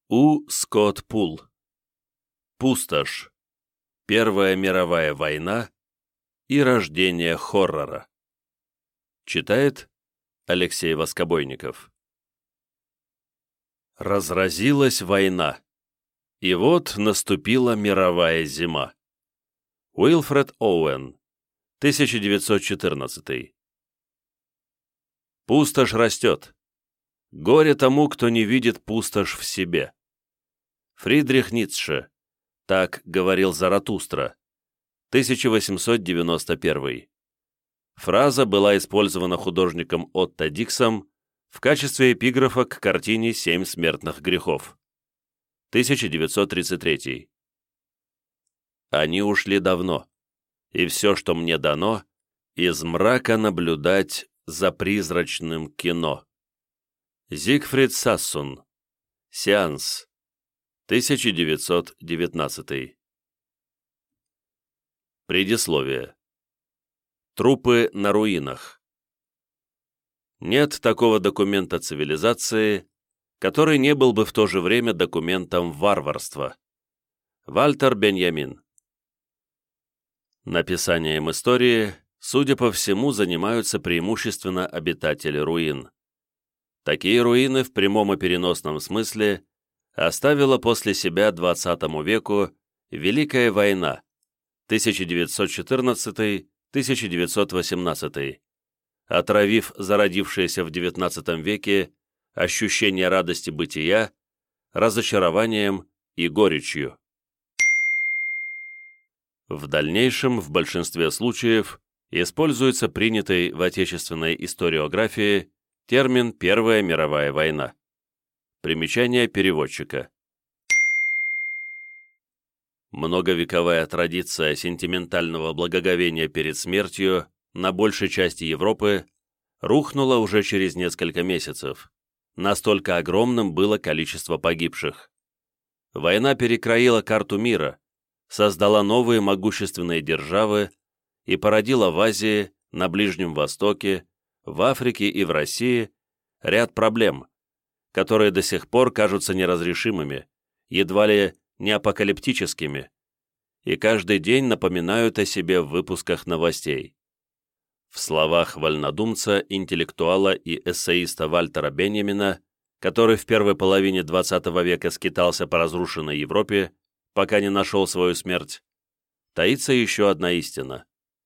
У. Скотт Пул. Пустошь. Первая мировая война и рождение хоррора. Читает Алексей Воскобойников. Разразилась война, и вот наступила мировая зима. Уилфред Оуэн, 1914. Пустошь растет. Горе тому, кто не видит пустошь в себе. Фридрих Ницше. Так говорил Заратустра. 1891. Фраза была использована художником Отто Диксом в качестве эпиграфа к картине «Семь смертных грехов». 1933. Они ушли давно, и все, что мне дано, из мрака наблюдать за призрачным кино. Зигфрид Сассун. Сеанс. 1919. Предисловие. Трупы на руинах. Нет такого документа цивилизации, который не был бы в то же время документом варварства. Вальтер Беньямин. Написанием истории, судя по всему, занимаются преимущественно обитатели руин. Такие руины в прямом и переносном смысле оставила после себя XX веку Великая война 1914-1918, отравив зародившееся в XIX веке ощущение радости бытия, разочарованием и горечью. В дальнейшем, в большинстве случаев, используется принятый в отечественной историографии термин «Первая мировая война». Примечание переводчика. Многовековая традиция сентиментального благоговения перед смертью на большей части Европы рухнула уже через несколько месяцев. Настолько огромным было количество погибших. Война перекроила карту мира, создала новые могущественные державы и породила в Азии, на Ближнем Востоке, в Африке и в России ряд проблем, которые до сих пор кажутся неразрешимыми, едва ли не апокалиптическими, и каждый день напоминают о себе в выпусках новостей. В словах вольнодумца, интеллектуала и эссеиста Вальтера Беньямина, который в первой половине XX века скитался по разрушенной Европе, пока не нашел свою смерть, таится еще одна истина.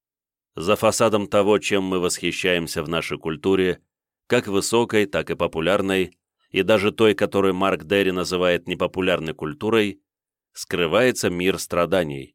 За фасадом того, чем мы восхищаемся в нашей культуре, как высокой, так и популярной, и даже той, которую Марк Дерри называет непопулярной культурой, скрывается мир страданий.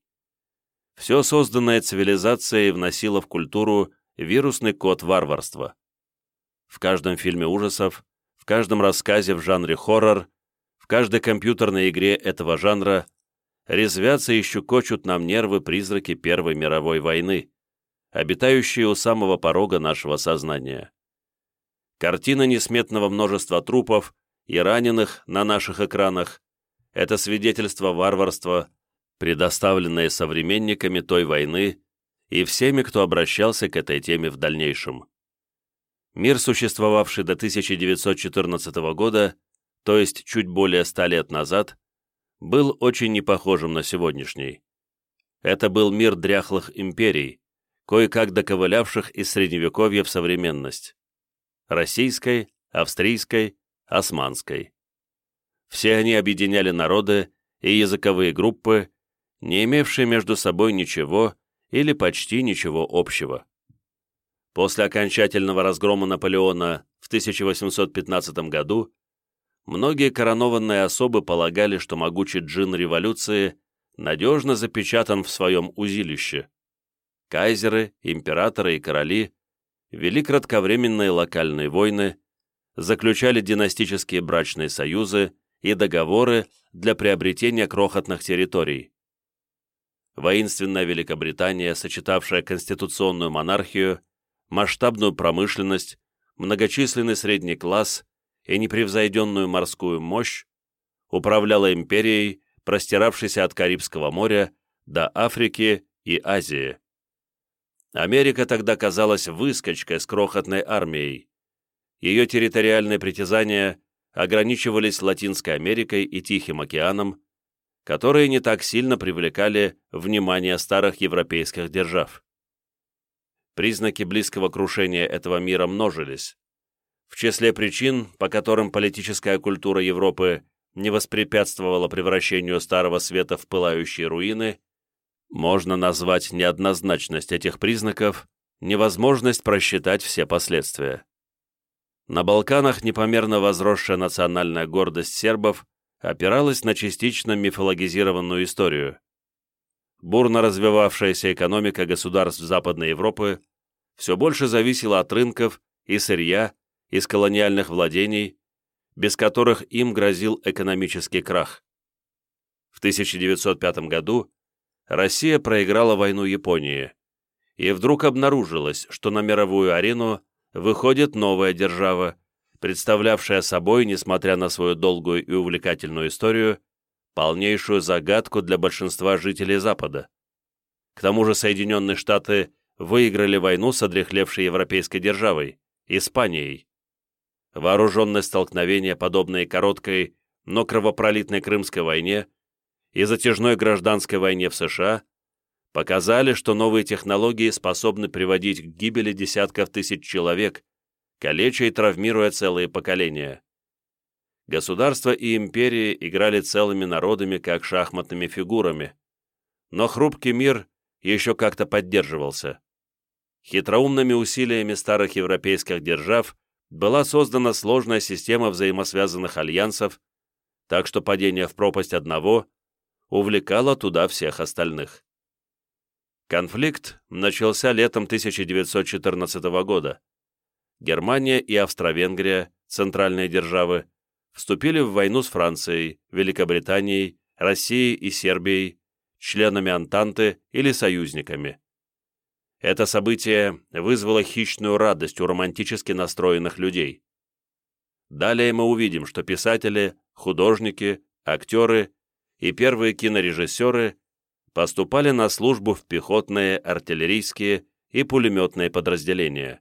Все созданное цивилизацией вносило в культуру вирусный код варварства. В каждом фильме ужасов, в каждом рассказе в жанре хоррор, в каждой компьютерной игре этого жанра резвятся и щекочут нам нервы призраки Первой мировой войны, обитающие у самого порога нашего сознания. Картина несметного множества трупов и раненых на наших экранах – это свидетельство варварства, предоставленное современниками той войны и всеми, кто обращался к этой теме в дальнейшем. Мир, существовавший до 1914 года, то есть чуть более 100 лет назад, был очень непохожим на сегодняшний. Это был мир дряхлых империй, кое-как доковылявших из Средневековья в современность. Российской, австрийской, османской. Все они объединяли народы и языковые группы, не имевшие между собой ничего или почти ничего общего. После окончательного разгрома Наполеона в 1815 году многие коронованные особы полагали, что могучий джин революции надежно запечатан в своем узилище. Кайзеры, императоры и короли вели кратковременные локальные войны, заключали династические брачные союзы и договоры для приобретения крохотных территорий. Воинственная Великобритания, сочетавшая конституционную монархию, масштабную промышленность, многочисленный средний класс и непревзойденную морскую мощь, управляла империей, простиравшейся от Карибского моря до Африки и Азии. Америка тогда казалась выскочкой с крохотной армией. Ее территориальные притязания ограничивались Латинской Америкой и Тихим океаном, которые не так сильно привлекали внимание старых европейских держав. Признаки близкого крушения этого мира множились. В числе причин, по которым политическая культура Европы не воспрепятствовала превращению Старого Света в пылающие руины, можно назвать неоднозначность этих признаков, невозможность просчитать все последствия. На Балканах непомерно возросшая национальная гордость сербов опиралась на частично мифологизированную историю. Бурно развивавшаяся экономика государств Западной Европы все больше зависела от рынков и сырья из колониальных владений, без которых им грозил экономический крах. В 1905 году Россия проиграла войну Японии, и вдруг обнаружилось, что на мировую арену выходит новая держава, представлявшая собой, несмотря на свою долгую и увлекательную историю, полнейшую загадку для большинства жителей Запада. К тому же Соединенные Штаты выиграли войну с одряхлевшей европейской державой – Испанией. Вооруженные столкновения, подобные короткой, но кровопролитной Крымской войне и затяжной гражданской войне в США, показали, что новые технологии способны приводить к гибели десятков тысяч человек, калеча и травмируя целые поколения. Государства и империи играли целыми народами, как шахматными фигурами, но хрупкий мир еще как-то поддерживался. Хитроумными усилиями старых европейских держав была создана сложная система взаимосвязанных альянсов, так что падение в пропасть одного увлекало туда всех остальных. Конфликт начался летом 1914 года. Германия и Австро-Венгрия, центральные державы, вступили в войну с Францией, Великобританией, Россией и Сербией, членами Антанты или союзниками. Это событие вызвало хищную радость у романтически настроенных людей. Далее мы увидим, что писатели, художники, актеры и первые кинорежиссеры поступали на службу в пехотные, артиллерийские и пулеметные подразделения.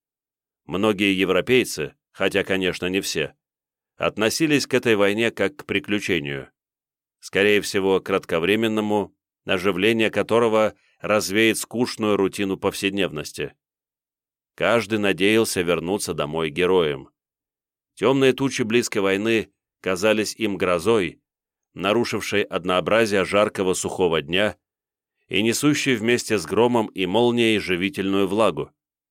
Многие европейцы, хотя, конечно, не все, относились к этой войне как к приключению, скорее всего, кратковременному, оживление которого развеет скучную рутину повседневности. Каждый надеялся вернуться домой героем. Темные тучи близкой войны казались им грозой, нарушившей однообразие жаркого сухого дня и несущей вместе с громом и молнией живительную влагу.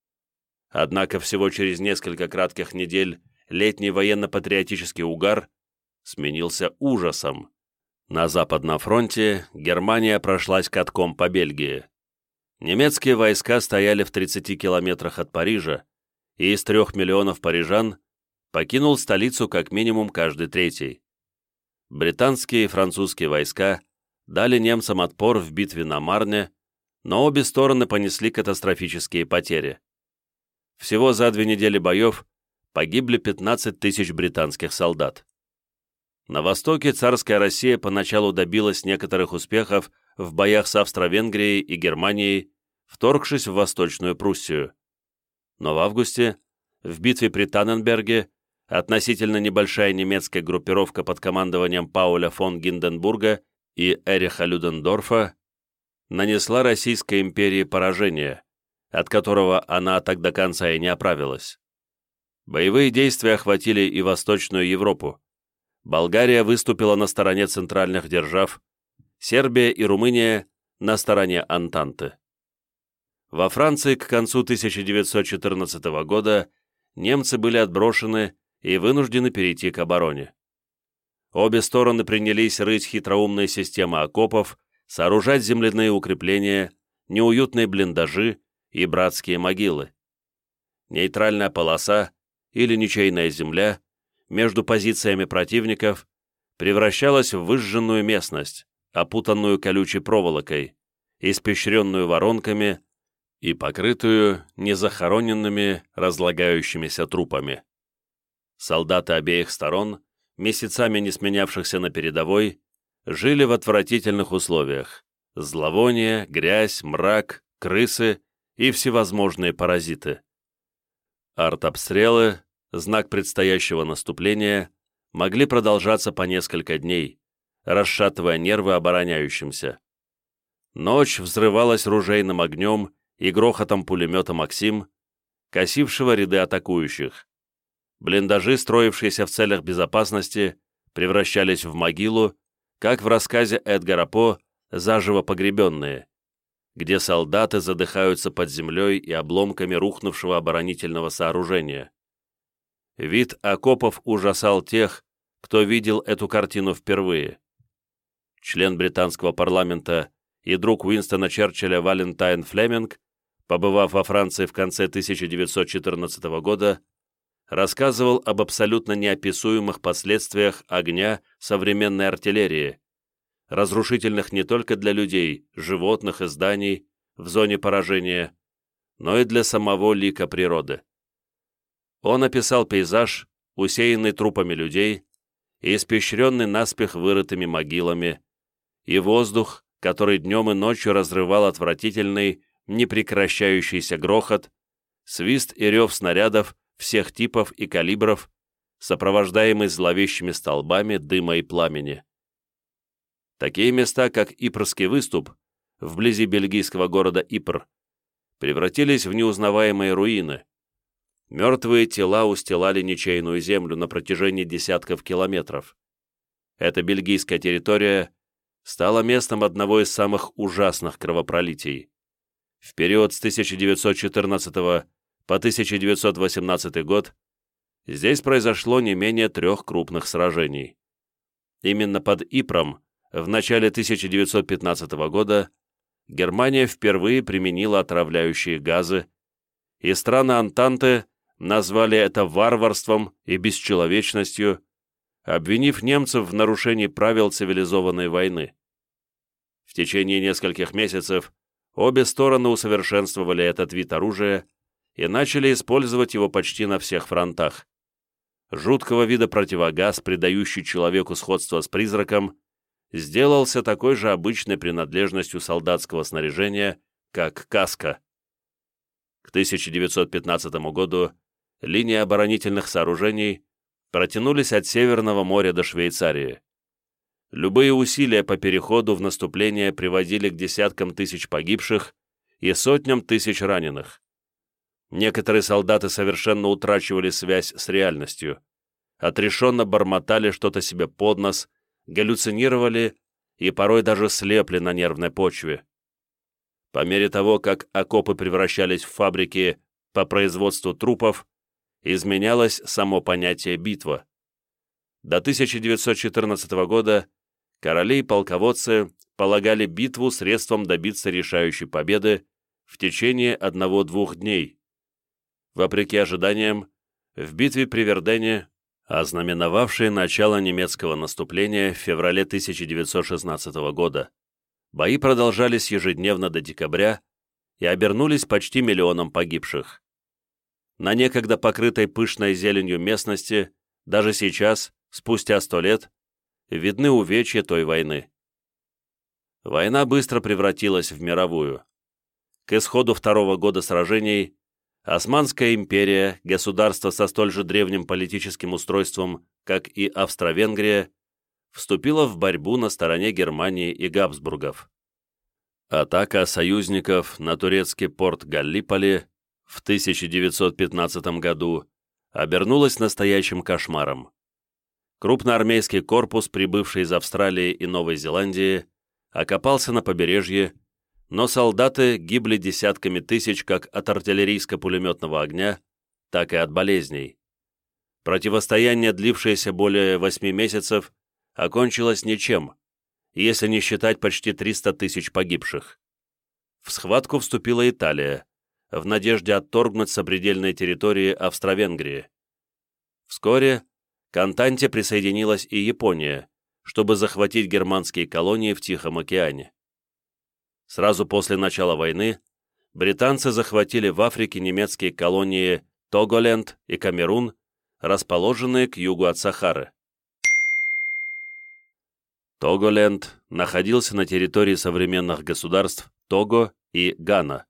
Однако всего через несколько кратких недель летний военно-патриотический угар сменился ужасом. На Западном фронте Германия прошлась катком по Бельгии. Немецкие войска стояли в 30 километрах от Парижа, и из 3 миллионов парижан покинул столицу как минимум каждый третий. Британские и французские войска дали немцам отпор в битве на Марне, но обе стороны понесли катастрофические потери. Всего за 2 недели боев погибли 15 тысяч британских солдат. На востоке царская Россия поначалу добилась некоторых успехов в боях с Австро-Венгрией и Германией, вторгшись в Восточную Пруссию. Но в августе, в битве при Танненберге, относительно небольшая немецкая группировка под командованием Пауля фон Гинденбурга и Эриха Людендорфа нанесла Российской империи поражение, от которого она так до конца и не оправилась. Боевые действия охватили и Восточную Европу. Болгария выступила на стороне центральных держав, Сербия и Румыния на стороне Антанты. Во Франции к концу 1914 года немцы были отброшены и вынуждены перейти к обороне. Обе стороны принялись рыть хитроумные системы окопов, сооружать земляные укрепления, неуютные блиндажи и братские могилы. Нейтральная полоса или ничейная земля между позициями противников превращалась в выжженную местность, опутанную колючей проволокой, испещренную воронками и покрытую незахороненными разлагающимися трупами. Солдаты обеих сторон, месяцами не сменявшихся на передовой, жили в отвратительных условиях: зловоние, грязь, мрак, крысы и всевозможные паразиты. Артобстрелы, знак предстоящего наступления, могли продолжаться по несколько дней, расшатывая нервы обороняющимся. Ночь взрывалась ружейным огнем и грохотом пулемета «Максим», косившего ряды атакующих. Блиндажи, строившиеся в целях безопасности, превращались в могилу, как в рассказе Эдгара По «Заживо погребенные», где солдаты задыхаются под землей и обломками рухнувшего оборонительного сооружения. Вид окопов ужасал тех, кто видел эту картину впервые. Член британского парламента и друг Уинстона Черчилля Валентайн Флеминг, побывав во Франции в конце 1914 года, рассказывал об абсолютно неописуемых последствиях огня современной артиллерии, разрушительных не только для людей, животных и зданий в зоне поражения, но и для самого лика природы. Он описал пейзаж, усеянный трупами людей и испещренный наспех вырытыми могилами, и воздух, который днем и ночью разрывал отвратительный, непрекращающийся грохот, свист и рев снарядов всех типов и калибров, сопровождаемый зловещими столбами дыма и пламени. Такие места, как Ипрский выступ, вблизи бельгийского города Ипр, превратились в неузнаваемые руины. Мертвые тела устилали ничейную землю на протяжении десятков километров. Эта бельгийская территория стала местом одного из самых ужасных кровопролитий. В период с 1914 по 1918 год здесь произошло не менее 3 крупных сражений. Именно под Ипром в начале 1915 года Германия впервые применила отравляющие газы, и страны Антанты назвали это варварством и бесчеловечностью, обвинив немцев в нарушении правил цивилизованной войны. В течение нескольких месяцев обе стороны усовершенствовали этот вид оружия и начали использовать его почти на всех фронтах. Жуткого вида противогаз, придающий человеку сходство с призраком, сделался такой же обычной принадлежностью солдатского снаряжения, как каска. К 1915 году линии оборонительных сооружений протянулись от Северного моря до Швейцарии. Любые усилия по переходу в наступление приводили к десяткам тысяч погибших и сотням тысяч раненых. Некоторые солдаты совершенно утрачивали связь с реальностью, отрешенно бормотали что-то себе под нос, галлюцинировали и порой даже слепли на нервной почве. По мере того, как окопы превращались в фабрики по производству трупов, изменялось само понятие «битва». До 1914 года короли и полководцы полагали битву средством добиться решающей победы в течение 1-2 дней. Вопреки ожиданиям, в битве при Вердене, ознаменовавшей начало немецкого наступления в феврале 1916 года, бои продолжались ежедневно до декабря и обернулись почти 1 миллионом погибших. На некогда покрытой пышной зеленью местности даже сейчас, спустя 100 лет, видны увечья той войны. Война быстро превратилась в мировую. К исходу 2-го года сражений Османская империя, государство со столь же древним политическим устройством, как и Австро-Венгрия, вступила в борьбу на стороне Германии и Габсбургов. Атака союзников на турецкий порт Галлиполи в 1915 году обернулась настоящим кошмаром. Крупноармейский корпус, прибывший из Австралии и Новой Зеландии, окопался на побережье, но солдаты гибли десятками тысяч как от артиллерийско-пулеметного огня, так и от болезней. Противостояние, длившееся более 8 месяцев, окончилось ничем, если не считать почти 300 тысяч погибших. В схватку вступила Италия, в надежде отторгнуть сопредельные территории Австро-Венгрии. Вскоре к Антанте присоединилась и Япония, чтобы захватить германские колонии в Тихом океане. Сразу после начала войны британцы захватили в Африке немецкие колонии Тоголенд и Камерун, расположенные к югу от Сахары. Тоголенд находился на территории современных государств Того и Гана.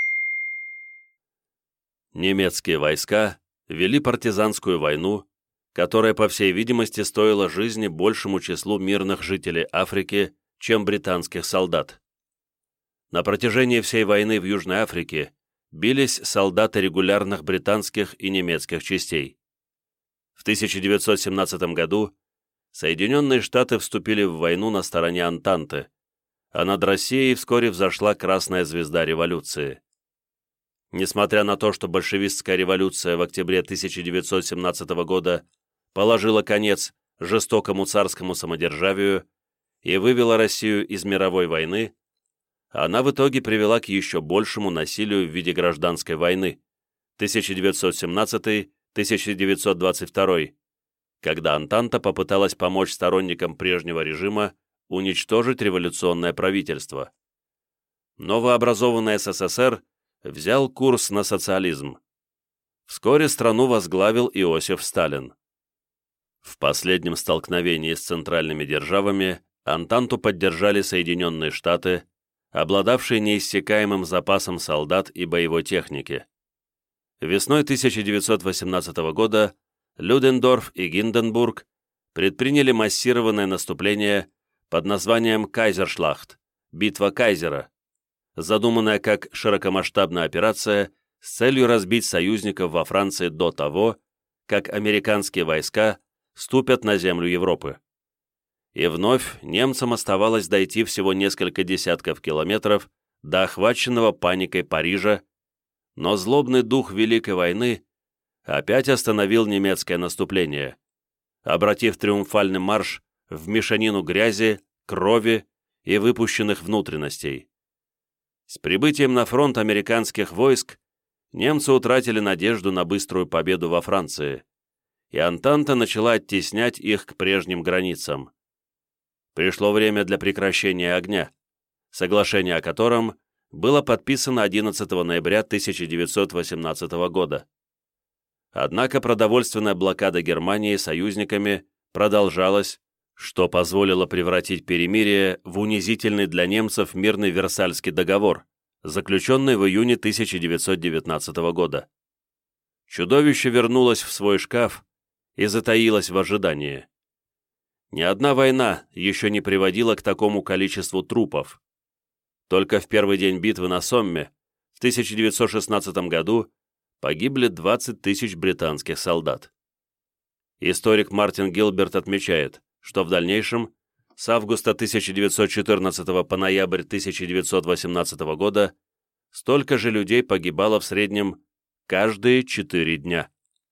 Немецкие войска вели партизанскую войну, которое, по всей видимости, стоило жизни большему числу мирных жителей Африки, чем британских солдат. На протяжении всей войны в Южной Африке бились солдаты регулярных британских и немецких частей. В 1917 году Соединенные Штаты вступили в войну на стороне Антанты, а над Россией вскоре взошла красная звезда революции. Несмотря на то, что большевистская революция в октябре 1917 года положила конец жестокому царскому самодержавию и вывела Россию из мировой войны, она в итоге привела к еще большему насилию в виде гражданской войны 1917-1922, когда Антанта попыталась помочь сторонникам прежнего режима уничтожить революционное правительство. Новообразованный СССР взял курс на социализм. Вскоре страну возглавил Иосиф Сталин. В последнем столкновении с центральными державами Антанту поддержали Соединенные Штаты, обладавшие неиссякаемым запасом солдат и боевой техники. Весной 1918 года Людендорф и Гинденбург предприняли массированное наступление под названием «Кайзершлахт» – «Битва Кайзера», задуманная как широкомасштабная операция с целью разбить союзников во Франции до того, как американские войска ступят на землю Европы. И вновь немцам оставалось дойти всего несколько десятков километров до охваченного паникой Парижа, но злобный дух Великой войны опять остановил немецкое наступление, обратив триумфальный марш в мешанину грязи, крови и выпущенных внутренностей. С прибытием на фронт американских войск немцы утратили надежду на быструю победу во Франции, и Антанта начала оттеснять их к прежним границам. Пришло время для прекращения огня, соглашение о котором было подписано 11 ноября 1918 года. Однако продовольственная блокада Германии союзниками продолжалась, что позволило превратить перемирие в унизительный для немцев мирный Версальский договор, заключенный в июне 1919 года. Чудовище вернулось в свой шкаф и затаилось в ожидании. Ни одна война еще не приводила к такому количеству трупов. Только в первый день битвы на Сомме в 1916 году погибли 20 тысяч британских солдат. Историк Мартин Гилберт отмечает, что в дальнейшем, с августа 1914 по ноябрь 1918 года, столько же людей погибало в среднем каждые 4 дня.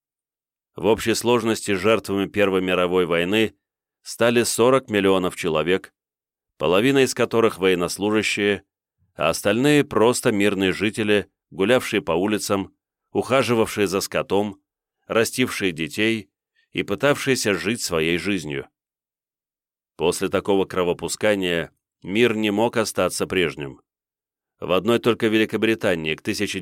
В общей сложности жертвами Первой мировой войны стали 40 миллионов человек, половина из которых военнослужащие, а остальные просто мирные жители, гулявшие по улицам, ухаживавшие за скотом, растившие детей и пытавшиеся жить своей жизнью. После такого кровопускания мир не мог остаться прежним. В одной только Великобритании к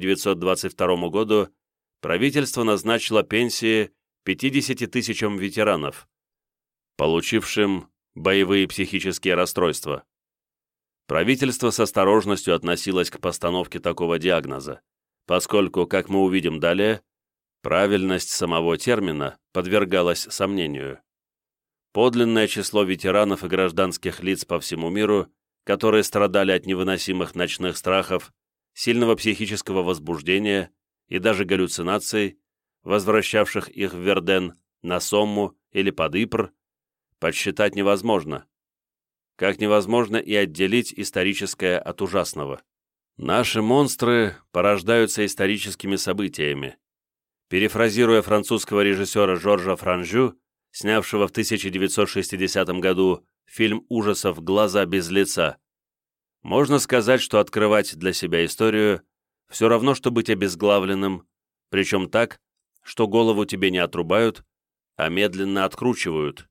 1922 году правительство назначило пенсии 50 тысячам ветеранов, получившим боевые психические расстройства. Правительство с осторожностью относилось к постановке такого диагноза, поскольку, как мы увидим далее, правильность самого термина подвергалась сомнению. Подлинное число ветеранов и гражданских лиц по всему миру, которые страдали от невыносимых ночных страхов, сильного психического возбуждения и даже галлюцинаций, возвращавших их в Верден, на Сомму или под Ипр, подсчитать невозможно. Как невозможно и отделить историческое от ужасного. Наши монстры порождаются историческими событиями. Перефразируя французского режиссера Жоржа Франжю, снявшего в 1960 году фильм ужасов «Глаза без лица», можно сказать, что открывать для себя историю все равно, что быть обезглавленным, причем так, что голову тебе не отрубают, а медленно откручивают.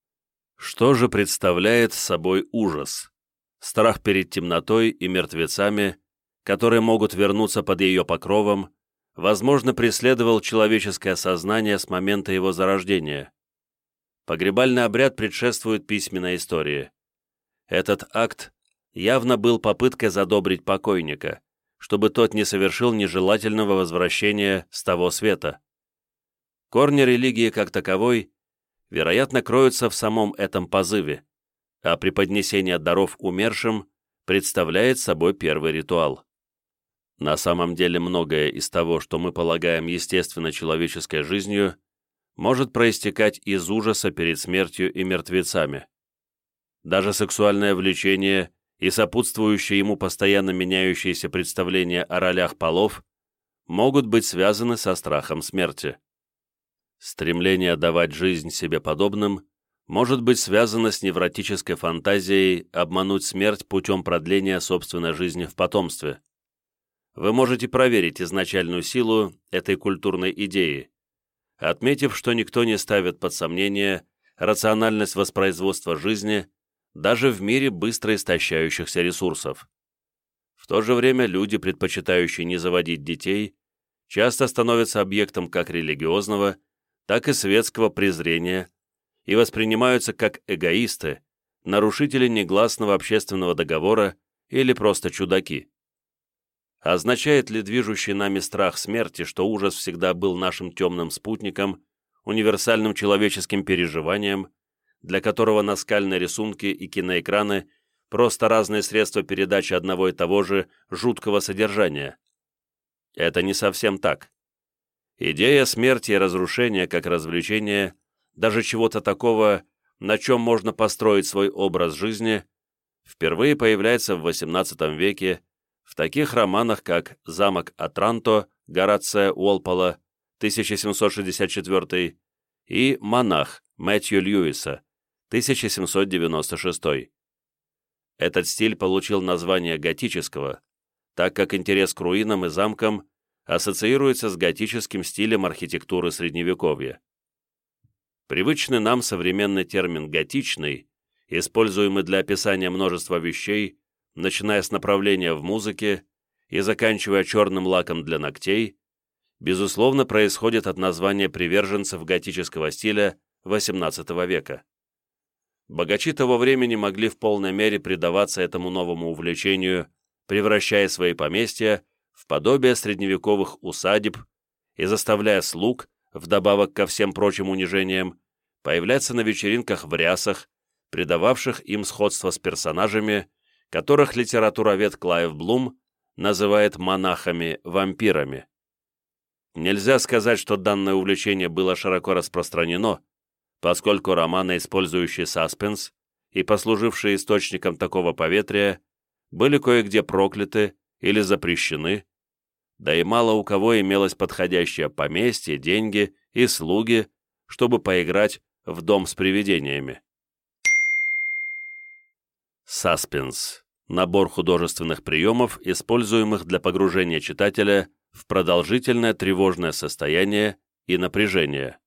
Что же представляет собой ужас? Страх перед темнотой и мертвецами, которые могут вернуться под ее покровом, возможно, преследовал человеческое сознание с момента его зарождения. Погребальный обряд предшествует письменной истории. Этот акт явно был попыткой задобрить покойника, чтобы тот не совершил нежелательного возвращения с того света. Корни религии как таковой вероятно, кроются в самом этом позыве, а преподнесение даров умершим представляет собой первый ритуал. На самом деле многое из того, что мы полагаем естественно человеческой жизнью, может проистекать из ужаса перед смертью и мертвецами. Даже сексуальное влечение и сопутствующие ему постоянно меняющиеся представления о ролях полов могут быть связаны со страхом смерти. Стремление давать жизнь себе подобным может быть связано с невротической фантазией обмануть смерть путем продления собственной жизни в потомстве. Вы можете проверить изначальную силу этой культурной идеи, отметив, что никто не ставит под сомнение рациональность воспроизводства жизни даже в мире быстро истощающихся ресурсов. В то же время люди, предпочитающие не заводить детей, часто становятся объектом как религиозного, так и светского презрения и воспринимаются как эгоисты, нарушители негласного общественного договора или просто чудаки. Означает ли движущий нами страх смерти, что ужас всегда был нашим темным спутником, универсальным человеческим переживанием, для которого наскальные рисунки и киноэкраны – просто разные средства передачи одного и того же жуткого содержания? Это не совсем так. Идея смерти и разрушения как развлечения, даже чего-то такого, на чем можно построить свой образ жизни, впервые появляется в XVIII веке в таких романах, как «Замок Отранто» Горация Уолпола, 1764, и «Монах» Мэтью Льюиса, 1796. Этот стиль получил название готического, так как интерес к руинам и замкам ассоциируется с готическим стилем архитектуры Средневековья. Привычный нам современный термин «готичный», используемый для описания множества вещей, начиная с направления в музыке и заканчивая черным лаком для ногтей, безусловно, происходит от названия приверженцев готического стиля XVIII века. Богачи того времени могли в полной мере предаваться этому новому увлечению, превращая свои поместья в подобие средневековых усадеб и заставляя слуг, вдобавок ко всем прочим унижениям, появляться на вечеринках в рясах, придававших им сходство с персонажами, которых литературовед Клайв Блум называет монахами-вампирами. Нельзя сказать, что данное увлечение было широко распространено, поскольку романы, использующие саспенс и послужившие источником такого поветрия, были кое-где прокляты или запрещены, да и мало у кого имелось подходящее поместье, деньги и слуги, чтобы поиграть в дом с привидениями. Саспенс – набор художественных приемов, используемых для погружения читателя в продолжительное тревожное состояние и напряжение.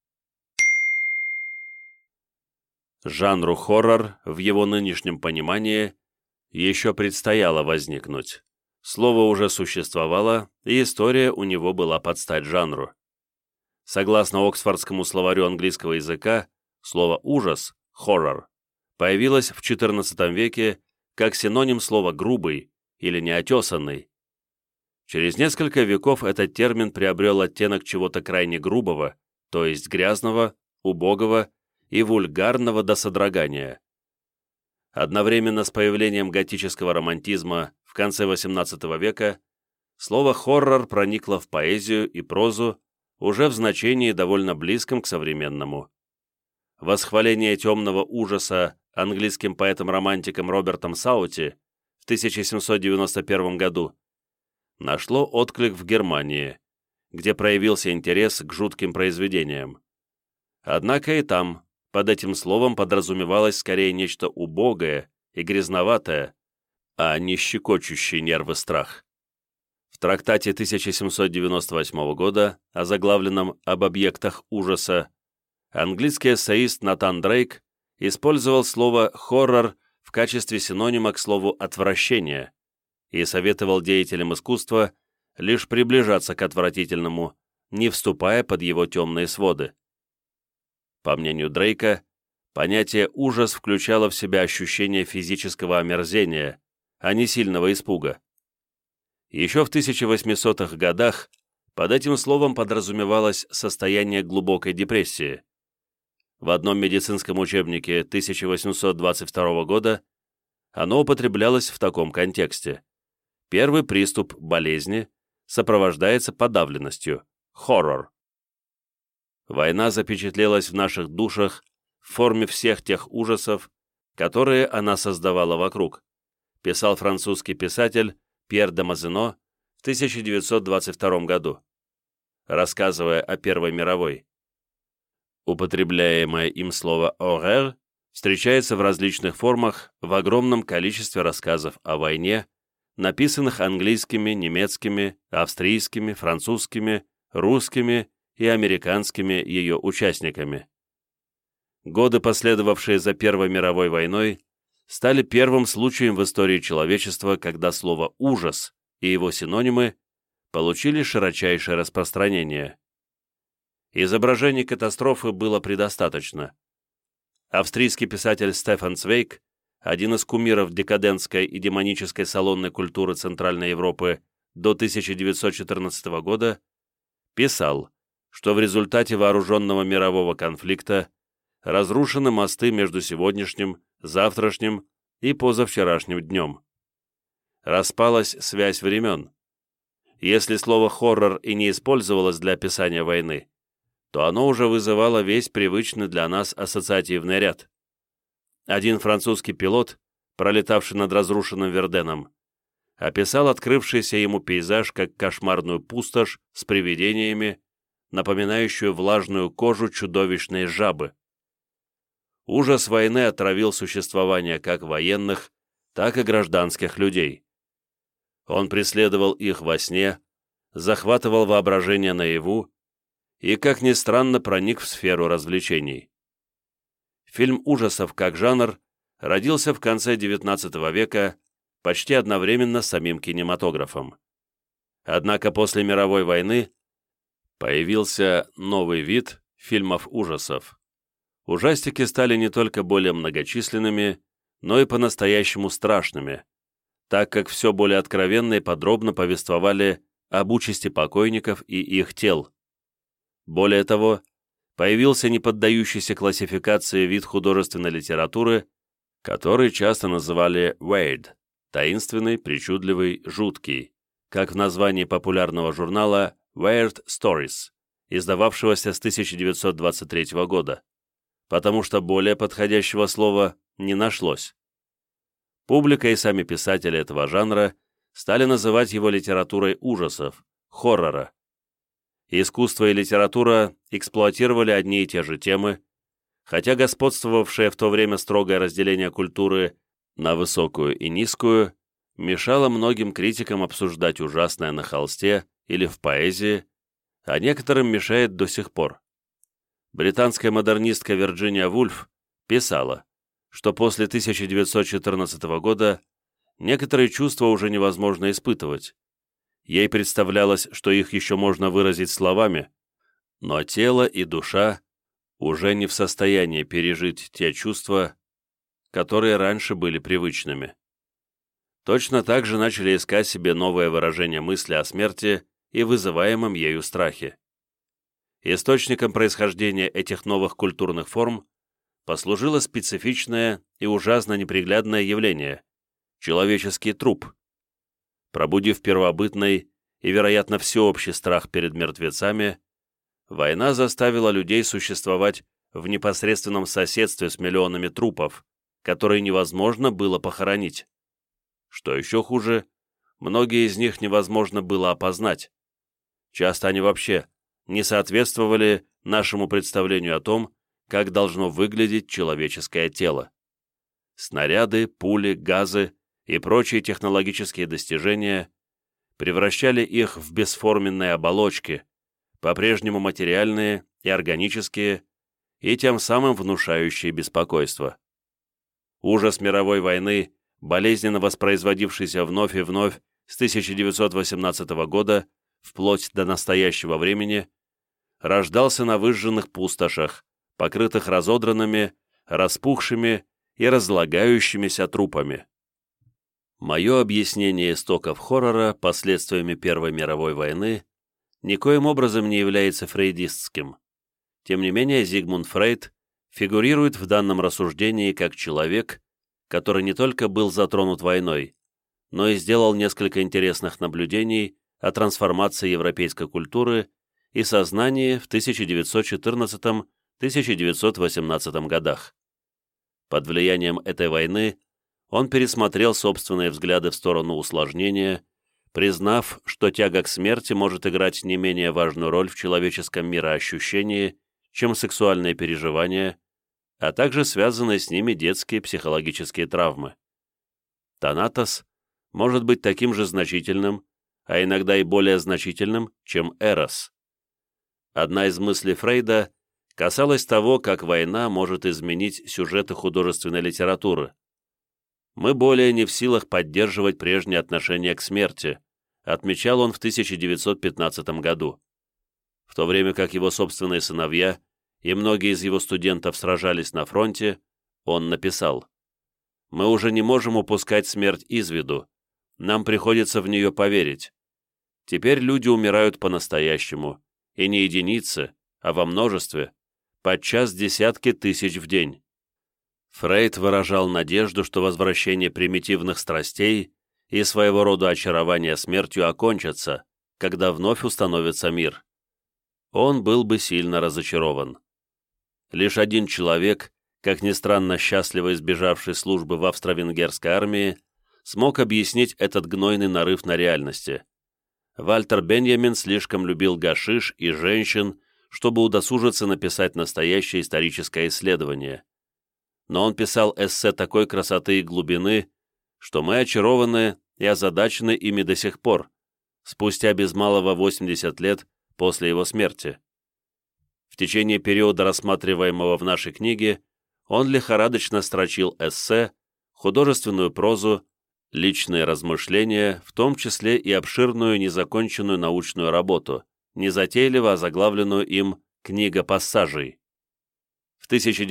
Жанру хоррор в его нынешнем понимании еще предстояло возникнуть. Слово уже существовало, и история у него была под стать жанру. Согласно Оксфордскому словарю английского языка, слово «ужас» – «horror» появилось в XIV веке как синоним слова «грубый» или «неотесанный». Через несколько веков этот термин приобрел оттенок чего-то крайне грубого, то есть грязного, убогого и вульгарного до содрогания. Одновременно с появлением готического романтизма в конце XVIII века слово «хоррор» проникло в поэзию и прозу уже в значении довольно близком к современному. Восхваление темного ужаса английским поэтом-романтиком Робертом Саути в 1791 году нашло отклик в Германии, где проявился интерес к жутким произведениям. Однако и там под этим словом подразумевалось скорее нечто убогое и грязноватое, а не щекочущий нервы страх. В трактате 1798 года, озаглавленном «Об объектах ужаса», английский эссеист Натан Дрейк использовал слово «хоррор» в качестве синонима к слову «отвращение» и советовал деятелям искусства лишь приближаться к отвратительному, не вступая под его темные своды. По мнению Дрейка, понятие «ужас» включало в себя ощущение физического омерзения, а не сильного испуга. Еще в 1800-х годах под этим словом подразумевалось состояние глубокой депрессии. В одном медицинском учебнике 1822 года оно употреблялось в таком контексте. Первый приступ болезни сопровождается подавленностью – хоррор. Война запечатлелась в наших душах в форме всех тех ужасов, которые она создавала вокруг, писал французский писатель Пьер де Мазено в 1922 году, рассказывая о Первой мировой. Употребляемое им слово «horreur» встречается в различных формах в огромном количестве рассказов о войне, написанных английскими, немецкими, австрийскими, французскими, русскими и американскими ее участниками. Годы, последовавшие за Первой мировой войной, стали первым случаем в истории человечества, когда слово «ужас» и его синонимы получили широчайшее распространение. Изображений катастрофы было предостаточно. Австрийский писатель Стефан Цвейг, один из кумиров декадентской и демонической салонной культуры Центральной Европы до 1914 года, писал, что в результате вооруженного мирового конфликта разрушены мосты между сегодняшним, завтрашним и позавчерашним днем. Распалась связь времен. Если слово «хоррор» и не использовалось для описания войны, то оно уже вызывало весь привычный для нас ассоциативный ряд. Один французский пилот, пролетавший над разрушенным Верденом, описал открывшийся ему пейзаж как кошмарную пустошь с привидениями, напоминающую влажную кожу чудовищной жабы. Ужас войны отравил существование как военных, так и гражданских людей. Он преследовал их во сне, захватывал воображение наяву и, как ни странно, проник в сферу развлечений. Фильм ужасов как жанр родился в конце XIX века почти одновременно с самим кинематографом. Однако после мировой войны появился новый вид фильмов ужасов. Ужастики стали не только более многочисленными, но и по-настоящему страшными, так как все более откровенно и подробно повествовали об участи покойников и их тел. Более того, появился неподдающийся классификации вид художественной литературы, который часто называли «weird» – таинственный, причудливый, жуткий, как в названии популярного журнала «Weird Stories», издававшегося с 1923 года, потому что более подходящего слова не нашлось. Публика и сами писатели этого жанра стали называть его литературой ужасов, хоррора. Искусство и литература эксплуатировали одни и те же темы, хотя господствовавшее в то время строгое разделение культуры на высокую и низкую мешало многим критикам обсуждать ужасное на холсте или в поэзии, а некоторым мешает до сих пор. Британская модернистка Вирджиния Вульф писала, что после 1914 года некоторые чувства уже невозможно испытывать. Ей представлялось, что их еще можно выразить словами, но тело и душа уже не в состоянии пережить те чувства, которые раньше были привычными. Точно так же начали искать себе новое выражение мысли о смерти и вызываемом ею страхе. Источником происхождения этих новых культурных форм послужило специфичное и ужасно неприглядное явление – человеческий труп. Пробудив первобытный и, вероятно, всеобщий страх перед мертвецами, война заставила людей существовать в непосредственном соседстве с миллионами трупов, которые невозможно было похоронить. Что еще хуже, многие из них невозможно было опознать. Часто они вообще не соответствовали нашему представлению о том, как должно выглядеть человеческое тело. Снаряды, пули, газы и прочие технологические достижения превращали их в бесформенные оболочки, по-прежнему материальные и органические, и тем самым внушающие беспокойство. Ужас мировой войны, болезненно воспроизводившийся вновь и вновь с 1918 года вплоть до настоящего времени, рождался на выжженных пустошах, покрытых разодранными, распухшими и разлагающимися трупами. Мое объяснение истоков хоррора последствиями Первой мировой войны никоим образом не является фрейдистским. Тем не менее, Зигмунд Фрейд, фигурирует в данном рассуждении как человек, который не только был затронут войной, но и сделал несколько интересных наблюдений о трансформации европейской культуры и сознании в 1914-1918 годах. Под влиянием этой войны он пересмотрел собственные взгляды в сторону усложнения, признав, что тяга к смерти может играть не менее важную роль в человеческом мироощущении, чем сексуальные переживания, а также связанные с ними детские психологические травмы. Танатос может быть таким же значительным, а иногда и более значительным, чем Эрос. Одна из мыслей Фрейда касалась того, как война может изменить сюжеты художественной литературы. «Мы более не в силах поддерживать прежнее отношение к смерти», отмечал он в 1915 году. В то время как его собственные сыновья и многие из его студентов сражались на фронте, он написал: «Мы уже не можем упускать смерть из виду, нам приходится в нее поверить. Теперь люди умирают по-настоящему, и не единицы, а во множестве, подчас десятки тысяч в день». Фрейд выражал надежду, что возвращение примитивных страстей и своего рода очарование смертью окончатся, когда вновь установится мир. Он был бы сильно разочарован. Лишь один человек, как ни странно счастливо избежавший службы в австро-венгерской армии, смог объяснить этот гнойный нарыв на реальности. Вальтер Беньямин слишком любил гашиш и женщин, чтобы удосужиться написать настоящее историческое исследование. Но он писал эссе такой красоты и глубины, что мы очарованы и озадачены ими до сих пор, спустя без малого 80 лет после его смерти. В течение периода, рассматриваемого в нашей книге, он лихорадочно строчил эссе, художественную прозу, личные размышления, в том числе и обширную незаконченную научную работу, незатейливо озаглавленную им «Книга пассажей». В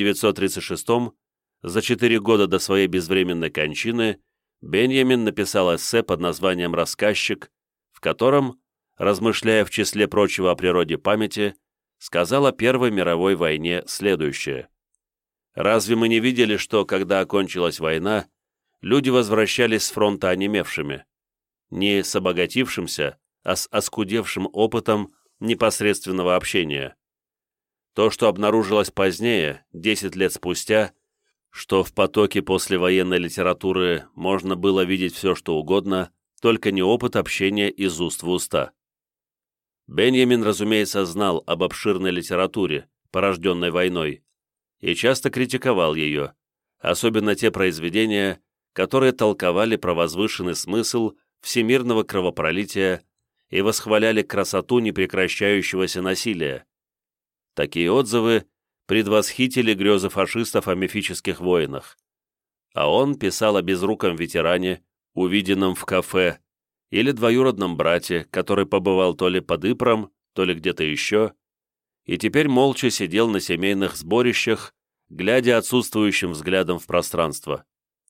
1936, за 4 года до своей безвременной кончины, Беньямин написал эссе под названием «Рассказчик», в котором, размышляя в числе прочего о природе памяти, сказал о Первой мировой войне следующее: «Разве мы не видели, что, когда окончилась война, люди возвращались с фронта онемевшими, не с обогатившимся, а с оскудевшим опытом непосредственного общения? То, что обнаружилось позднее, 10 лет спустя, что в потоке послевоенной литературы можно было видеть все, что угодно, только не опыт общения из уст в уста». Беньямин, разумеется, знал об обширной литературе, порожденной войной, и часто критиковал ее, особенно те произведения, которые толковали про возвышенный смысл всемирного кровопролития и восхваляли красоту непрекращающегося насилия. Такие отзывы предвосхитили грезы фашистов о мифических войнах. А он писал о безруком ветеране, увиденном в кафе, или двоюродном брате, который побывал то ли под Ипром, то ли где-то еще, и теперь молча сидел на семейных сборищах, глядя отсутствующим взглядом в пространство.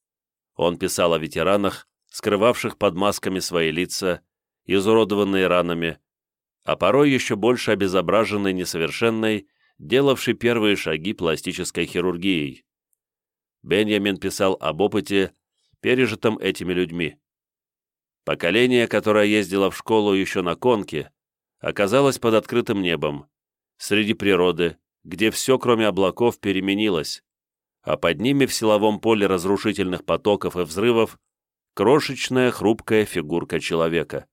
Он писал о ветеранах, скрывавших под масками свои лица, изуродованные ранами, а порой еще больше обезображенной несовершенной, делавшей первые шаги пластической хирургией. Беньямин писал об опыте, пережитом этими людьми. Поколение, которое ездило в школу еще на конке, оказалось под открытым небом, среди природы, где все, кроме облаков, переменилось, а под ними в силовом поле разрушительных потоков и взрывов крошечная хрупкая фигурка человека.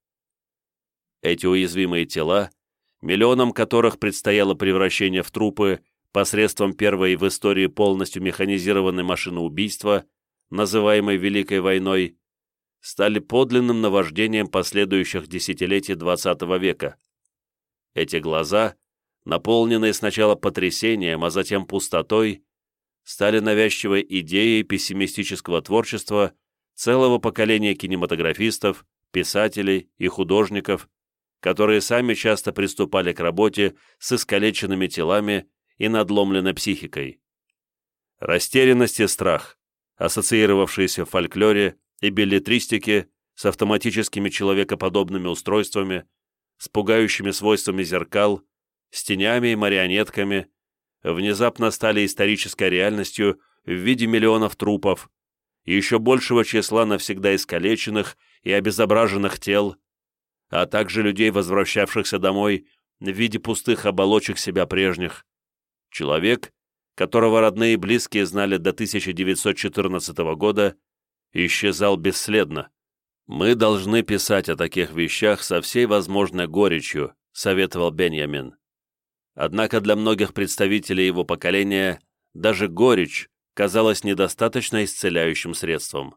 Эти уязвимые тела, миллионам которых предстояло превращение в трупы посредством первой в истории полностью механизированной машины убийства, называемой Великой войной, стали подлинным наваждением последующих десятилетий XX века. Эти глаза, наполненные сначала потрясением, а затем пустотой, стали навязчивой идеей пессимистического творчества целого поколения кинематографистов, писателей и художников, которые сами часто приступали к работе с искалеченными телами и надломленной психикой. Растерянность и страх, ассоциировавшиеся в фольклоре и беллетристике с автоматическими человекоподобными устройствами, с пугающими свойствами зеркал, с тенями и марионетками, внезапно стали исторической реальностью в виде миллионов трупов, и еще большего числа навсегда искалеченных и обезображенных тел, а также людей, возвращавшихся домой в виде пустых оболочек себя прежних. Человек, которого родные и близкие знали до 1914 года, исчезал бесследно. «Мы должны писать о таких вещах со всей возможной горечью», — советовал Беньямин. Однако для многих представителей его поколения даже горечь казалась недостаточно исцеляющим средством.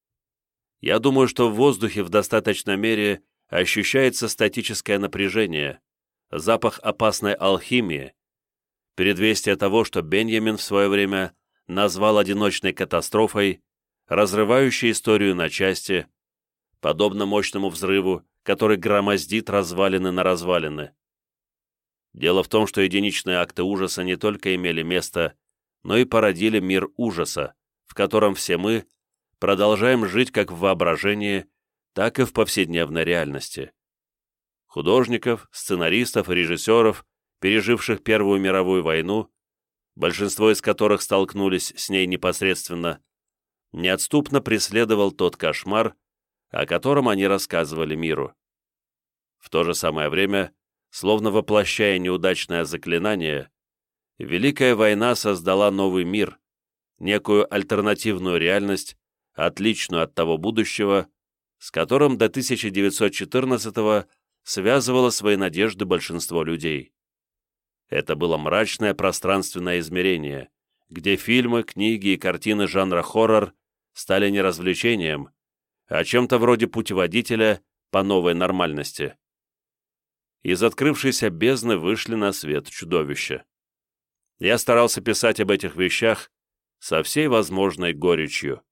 Я думаю, что в воздухе в достаточной мере ощущается статическое напряжение, запах опасной алхимии, предвестие того, что Беньямин в свое время назвал одиночной катастрофой, разрывающей историю на части, подобно мощному взрыву, который громоздит развалины на развалины. Дело в том, что единичные акты ужаса не только имели место, но и породили мир ужаса, в котором все мы продолжаем жить как в воображении, так и в повседневной реальности. Художников, сценаристов и режиссеров, переживших Первую мировую войну, большинство из которых столкнулись с ней непосредственно, неотступно преследовал тот кошмар, о котором они рассказывали миру. В то же самое время, словно воплощая неудачное заклинание, Великая война создала новый мир, некую альтернативную реальность, отличную от того будущего, с которым до 1914-го связывало свои надежды большинство людей. Это было мрачное пространственное измерение, где фильмы, книги и картины жанра хоррор стали не развлечением, а чем-то вроде путеводителя по новой нормальности. Из открывшейся бездны вышли на свет чудовища. Я старался писать об этих вещах со всей возможной горечью.